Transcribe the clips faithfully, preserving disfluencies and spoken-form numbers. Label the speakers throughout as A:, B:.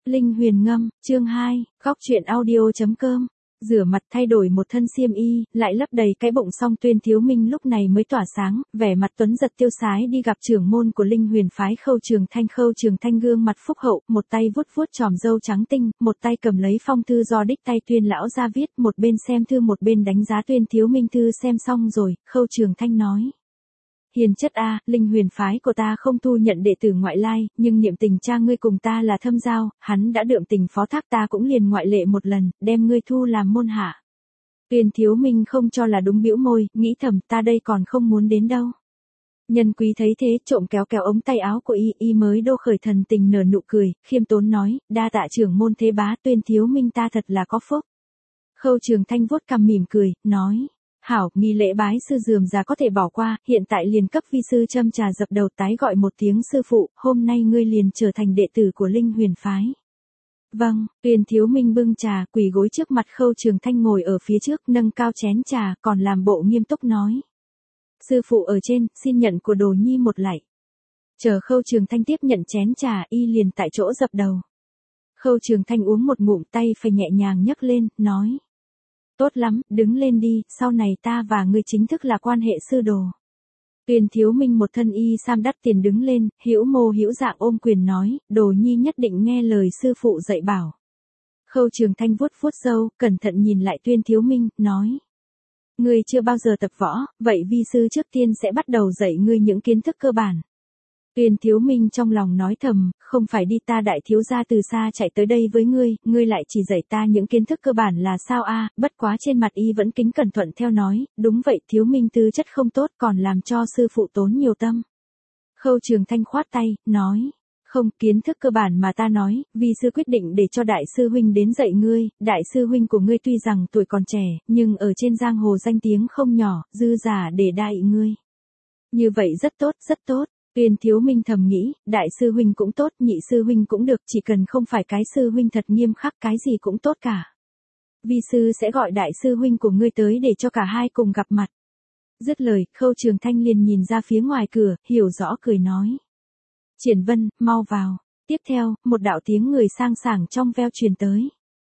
A: Linh Huyền Ngâm, chương hai, góc truyện audio chấm com. Rửa mặt thay đổi một thân xiêm y, lại lấp đầy cái bụng xong Tuyên Thiếu Minh lúc này mới tỏa sáng, vẻ mặt tuấn giật tiêu sái đi gặp trưởng môn của Linh Huyền phái Khâu Trường Thanh. Khâu Trường Thanh gương mặt phúc hậu, một tay vuốt vuốt chòm râu trắng tinh, một tay cầm lấy phong thư do đích tay Tuyên lão ra viết, một bên xem thư một bên đánh giá Tuyên Thiếu Minh. Thư xem xong rồi, Khâu Trường Thanh nói: Hiền chất a, Linh Huyền phái của ta không thu nhận đệ tử ngoại lai, nhưng niệm tình cha ngươi cùng ta là thâm giao, hắn đã đượm tình phó thác ta cũng liền ngoại lệ một lần, đem ngươi thu làm môn hạ. Tuyên Thiếu Minh không cho là đúng, bĩu môi, nghĩ thầm ta đây còn không muốn đến đâu. Nhân Quý thấy thế, trộm kéo kéo ống tay áo của y, y mới đô khởi thần tình nở nụ cười, khiêm tốn nói, đa tạ trưởng môn thế bá. Tuyên Thiếu Minh ta thật là có phúc. Khâu Trường Thanh vuốt cằm mỉm cười, nói: Hảo, nghi lễ bái sư dườm già có thể bỏ qua, hiện tại liền cấp vi sư châm trà dập đầu, tái gọi một tiếng sư phụ, hôm nay ngươi liền trở thành đệ tử của Linh Huyền phái. Vâng. Tuyên Thiếu Minh bưng trà, quỳ gối trước mặt Khâu Trường Thanh ngồi ở phía trước, nâng cao chén trà, còn làm bộ nghiêm túc nói: Sư phụ ở trên, xin nhận của đồ nhi một lạy. Chờ Khâu Trường Thanh tiếp nhận chén trà, y liền tại chỗ dập đầu. Khâu Trường Thanh uống một ngụm, tay phải nhẹ nhàng nhấc lên, nói: Tốt lắm, đứng lên đi, sau này ta và ngươi chính thức là quan hệ sư đồ. Tuyên Thiếu Minh một thân y sam đắt tiền đứng lên, hữu mô hữu dạng ôm quyền nói, đồ nhi nhất định nghe lời sư phụ dạy bảo. Khâu Trường Thanh vuốt vuốt râu, cẩn thận nhìn lại Tuyên Thiếu Minh, nói: Ngươi chưa bao giờ tập võ, vậy vi sư trước tiên sẽ bắt đầu dạy ngươi những kiến thức cơ bản. Tuyên Thiếu Minh trong lòng nói thầm, không phải đi, ta đại thiếu gia từ xa chạy tới đây với ngươi, ngươi lại chỉ dạy ta những kiến thức cơ bản là sao a? Bất quá trên mặt y vẫn kính cẩn thuận theo nói, đúng vậy, Thiếu Minh tư chất không tốt còn làm cho sư phụ tốn nhiều tâm. Khâu Trường Thanh khoát tay, nói: Không, kiến thức cơ bản mà ta nói, vi sư quyết định để cho đại sư huynh đến dạy ngươi, đại sư huynh của ngươi tuy rằng tuổi còn trẻ, nhưng ở trên giang hồ danh tiếng không nhỏ, dư giả để đại ngươi. Như vậy rất tốt, rất tốt. Tuyên Thiếu Minh thầm nghĩ, đại sư huynh cũng tốt, nhị sư huynh cũng được, chỉ cần không phải cái sư huynh thật nghiêm khắc, cái gì cũng tốt cả. Vi sư sẽ gọi đại sư huynh của ngươi tới để cho cả hai cùng gặp mặt. Dứt lời, Khâu Trường Thanh liền nhìn ra phía ngoài cửa, hiểu rõ cười nói: Triển Vân, mau vào. Tiếp theo, một đạo tiếng người sang sảng trong veo truyền tới.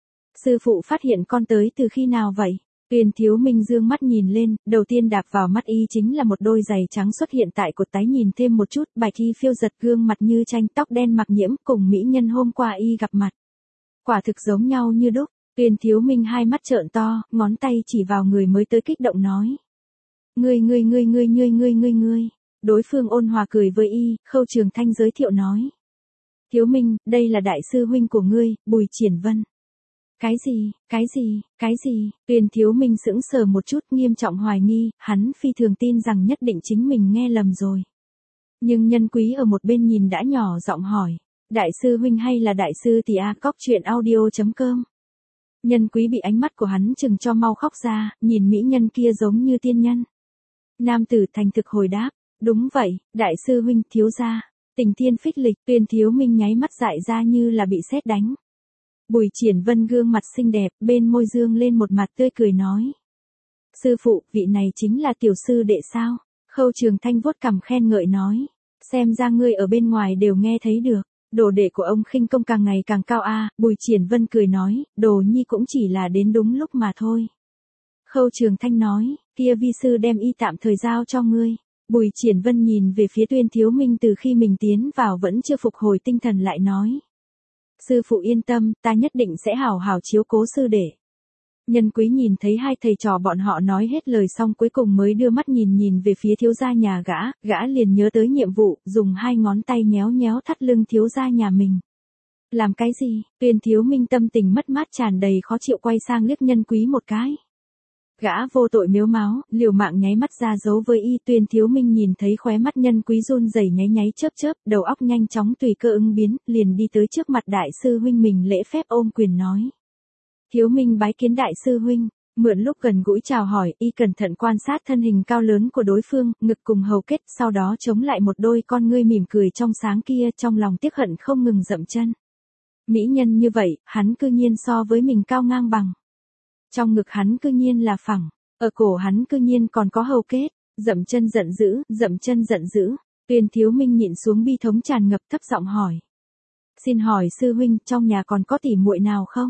A: Sư phụ phát hiện con tới từ khi nào vậy? Tuyên Thiếu Minh dương mắt nhìn lên, đầu tiên đạp vào mắt y chính là một đôi giày trắng xuất hiện tại cột tái, nhìn thêm một chút, bạch y phiêu giật, gương mặt như tranh, tóc đen mặc nhiễm, cùng mỹ nhân hôm qua y gặp mặt. Quả thực giống nhau như đúc. Tuyên Thiếu Minh hai mắt trợn to, ngón tay chỉ vào người mới tới, kích động nói: Ngươi ngươi ngươi ngươi ngươi ngươi ngươi ngươi. Đối phương ôn hòa cười với y, Khâu Trường Thanh giới thiệu nói: Thiếu Minh, đây là đại sư huynh của ngươi, Bùi Triển Vân. Cái gì, cái gì, cái gì? Tuyên Thiếu Minh sững sờ một chút, nghiêm trọng hoài nghi, hắn phi thường tin rằng nhất định chính mình nghe lầm rồi. Nhưng Nhân Quý ở một bên nhìn đã nhỏ giọng hỏi: Đại sư huynh hay là đại sư tỷ a? Cóc truyện audio chấm com. Nhân Quý bị ánh mắt của hắn chừng cho mau khóc ra, nhìn mỹ nhân kia giống như tiên nhân. Nam tử thành thực hồi đáp: Đúng vậy, đại sư huynh, thiếu gia. Tình thiên phích lịch. Tuyên Thiếu Minh nháy mắt dại ra như là bị sét đánh. Bùi Triển Vân gương mặt xinh đẹp, bên môi dương lên một mặt tươi cười nói: Sư phụ, vị này chính là tiểu sư đệ sao? Khâu Trường Thanh vuốt cằm khen ngợi nói: Xem ra ngươi ở bên ngoài đều nghe thấy được. Đồ đệ của ông khinh công càng ngày càng cao a. Bùi Triển Vân cười nói: Đồ nhi cũng chỉ là đến đúng lúc mà thôi. Khâu Trường Thanh nói: Kia vi sư đem y tạm thời giao cho ngươi. Bùi Triển Vân nhìn về phía Tuyên Thiếu Minh, từ khi mình tiến vào vẫn chưa phục hồi tinh thần, lại nói: Sư phụ yên tâm, ta nhất định sẽ hảo hảo chiếu cố sư đệ. Nhân Quý nhìn thấy hai thầy trò bọn họ nói hết lời xong, cuối cùng mới đưa mắt nhìn nhìn về phía thiếu gia nhà gã, gã liền nhớ tới nhiệm vụ, dùng hai ngón tay nhéo nhéo thắt lưng thiếu gia nhà mình. Làm cái gì? Tuyên Thiếu Minh tâm tình mất mát tràn đầy khó chịu, quay sang liếc Nhân Quý một cái. Gã vô tội mếu máo, liều mạng nháy mắt ra dấu với y. Tuyên Thiếu Minh nhìn thấy khóe mắt Nhân Quý run rẩy nháy nháy chớp chớp, đầu óc nhanh chóng tùy cơ ứng biến, liền đi tới trước mặt đại sư huynh mình lễ phép ôm quyền nói: Thiếu Minh bái kiến đại sư huynh. Mượn lúc gần gũi chào hỏi, y cẩn thận quan sát thân hình cao lớn của đối phương, ngực cùng hầu kết, sau đó chống lại một đôi con ngươi mỉm cười trong sáng kia, trong lòng tiếc hận không ngừng dậm chân. Mỹ nhân như vậy, hắn cư nhiên so với mình cao ngang bằng. Trong ngực hắn cư nhiên là phẳng, ở cổ hắn cư nhiên còn có hầu kết, dậm chân giận dữ, dậm chân giận dữ. Tuyên Thiếu Minh nhịn xuống bi thống tràn ngập, thấp giọng hỏi: Xin hỏi sư huynh, trong nhà còn có tỉ muội nào không?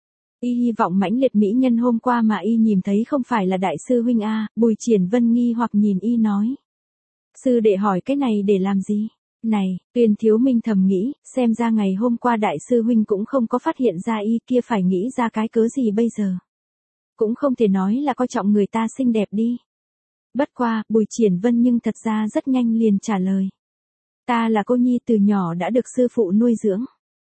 A: Y hy vọng mãnh liệt mỹ nhân hôm qua mà y nhìn thấy không phải là đại sư huynh a. Bùi Triển Vân nghi hoặc nhìn y nói. Sư đệ hỏi cái này để làm gì? Này, Tuyên Thiếu Minh thầm nghĩ, xem ra ngày hôm qua đại sư huynh cũng không có phát hiện ra y kia phải nghĩ ra cái cớ gì bây giờ. Cũng không thể nói là coi trọng người ta xinh đẹp đi. Bất qua, Bùi Triển Vân nhưng thật ra rất nhanh liền trả lời. Ta là cô nhi từ nhỏ đã được sư phụ nuôi dưỡng.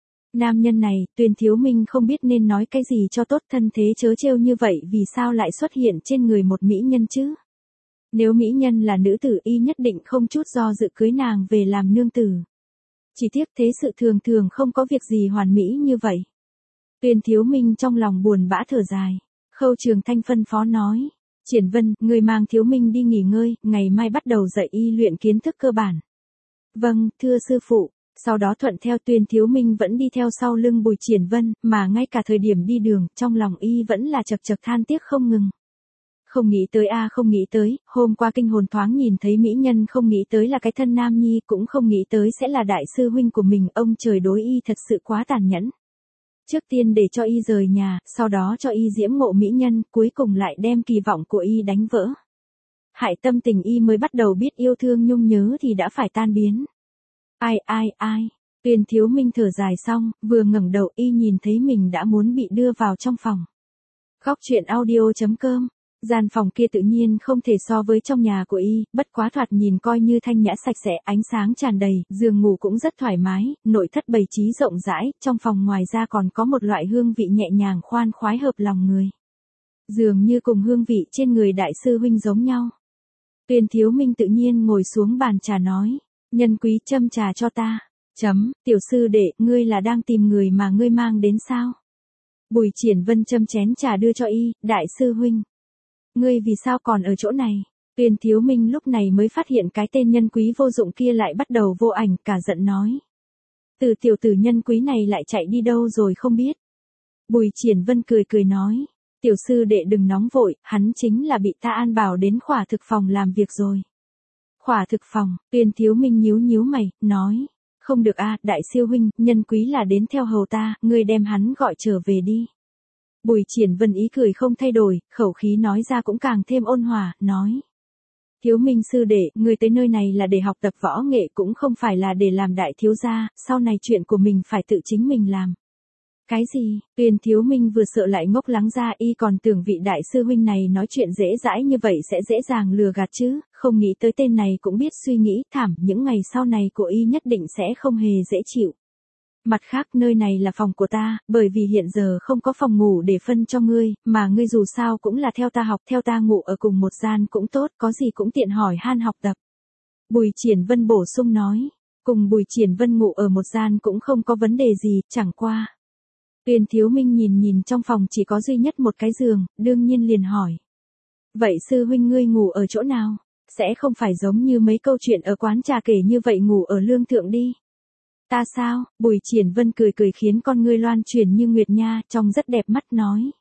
A: Nam nhân này, Tuyên Thiếu Minh không biết nên nói cái gì cho tốt, thân thế chớ trêu như vậy vì sao lại xuất hiện trên người một mỹ nhân chứ? Nếu mỹ nhân là nữ tử y nhất định không chút do dự cưới nàng về làm nương tử. Chỉ tiếc thế sự thường thường không có việc gì hoàn mỹ như vậy. Tuyên Thiếu Minh trong lòng buồn bã thở dài. Khâu Trường Thanh phân phó nói. Triển Vân, người mang Thiếu Minh đi nghỉ ngơi, ngày mai bắt đầu dạy y luyện kiến thức cơ bản. Vâng, thưa sư phụ. Sau đó thuận theo Tuyên Thiếu Minh vẫn đi theo sau lưng Bùi Triển Vân, mà ngay cả thời điểm đi đường, trong lòng y vẫn là chật chật than tiếc không ngừng. Không nghĩ tới a không nghĩ tới, hôm qua kinh hồn thoáng nhìn thấy mỹ nhân, không nghĩ tới là cái thân nam nhi, cũng không nghĩ tới sẽ là đại sư huynh của mình, ông trời đối y thật sự quá tàn nhẫn. Trước tiên để cho y rời nhà, sau đó cho y diễm ngộ mỹ nhân, cuối cùng lại đem kỳ vọng của y đánh vỡ. Hại tâm tình y mới bắt đầu biết yêu thương nhung nhớ thì đã phải tan biến. Ai ai ai, Tuyên Thiếu Minh thở dài xong, vừa ngẩng đầu y nhìn thấy mình đã muốn bị đưa vào trong phòng. Góc truyện audio chấm com. Gian phòng kia tự nhiên không thể so với trong nhà của y, bất quá thoạt nhìn coi như thanh nhã sạch sẽ, ánh sáng tràn đầy, giường ngủ cũng rất thoải mái, nội thất bày trí rộng rãi, trong phòng ngoài ra còn có một loại hương vị nhẹ nhàng khoan khoái hợp lòng người. Dường như cùng hương vị trên người đại sư huynh giống nhau. Tuyên Thiếu Minh tự nhiên ngồi xuống bàn trà nói, nhân quý châm trà cho ta. Chấm, tiểu sư đệ, ngươi là đang tìm người mà ngươi mang đến sao? Bùi Triển Vân châm chén trà đưa cho y, đại sư huynh. Ngươi vì sao còn ở chỗ này? Tuyên Thiếu Minh lúc này mới phát hiện cái tên nhân quý vô dụng kia lại bắt đầu vô ảnh, cả giận nói. Từ tiểu tử nhân quý này lại chạy đi đâu rồi không biết. Bùi Triển Vân cười cười nói. Tiểu sư đệ đừng nóng vội, hắn chính là bị ta an bảo đến khỏa thực phòng làm việc rồi. Khỏa thực phòng, Tuyên Thiếu Minh nhíu nhíu mày, nói. Không được a, đại siêu huynh, nhân quý là đến theo hầu ta, ngươi đem hắn gọi trở về đi. Bùi Triển Vân ý cười không thay đổi, khẩu khí nói ra cũng càng thêm ôn hòa, nói. Thiếu Minh sư đệ, ngươi tới nơi này là để học tập võ nghệ, cũng không phải là để làm đại thiếu gia, sau này chuyện của mình phải tự chính mình làm. Cái gì? Tuyên Thiếu Minh vừa sợ lại ngốc lắng ra, y còn tưởng vị đại sư huynh này nói chuyện dễ dãi như vậy sẽ dễ dàng lừa gạt chứ, không nghĩ tới tên này cũng biết suy nghĩ, thảm, những ngày sau này của y nhất định sẽ không hề dễ chịu. Mặt khác, nơi này là phòng của ta, bởi vì hiện giờ không có phòng ngủ để phân cho ngươi, mà ngươi dù sao cũng là theo ta học, theo ta ngủ ở cùng một gian cũng tốt, có gì cũng tiện hỏi han học tập. Bùi Triển Vân bổ sung nói, cùng Bùi Triển Vân ngủ ở một gian cũng không có vấn đề gì, chẳng qua. Tuyên Thiếu Minh nhìn nhìn trong phòng chỉ có duy nhất một cái giường, đương nhiên liền hỏi. Vậy sư huynh ngươi ngủ ở chỗ nào? Sẽ không phải giống như mấy câu chuyện ở quán trà kể như vậy ngủ ở lương thượng đi. Ta sao? Bùi Triển Vân cười cười khiến con ngươi loan chuyển như nguyệt nha, trông rất đẹp mắt nói.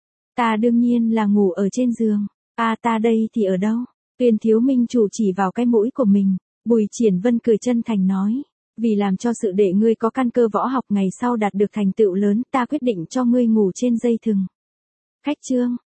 A: Ta đương nhiên là ngủ ở trên giường. À ta đây thì ở đâu? Tuyên Thiếu Minh chủ chỉ vào cái mũi của mình. Bùi Triển Vân cười chân thành nói. Vì làm cho sự đệ ngươi có căn cơ võ học ngày sau đạt được thành tựu lớn, ta quyết định cho ngươi ngủ trên dây thừng. Khách chương.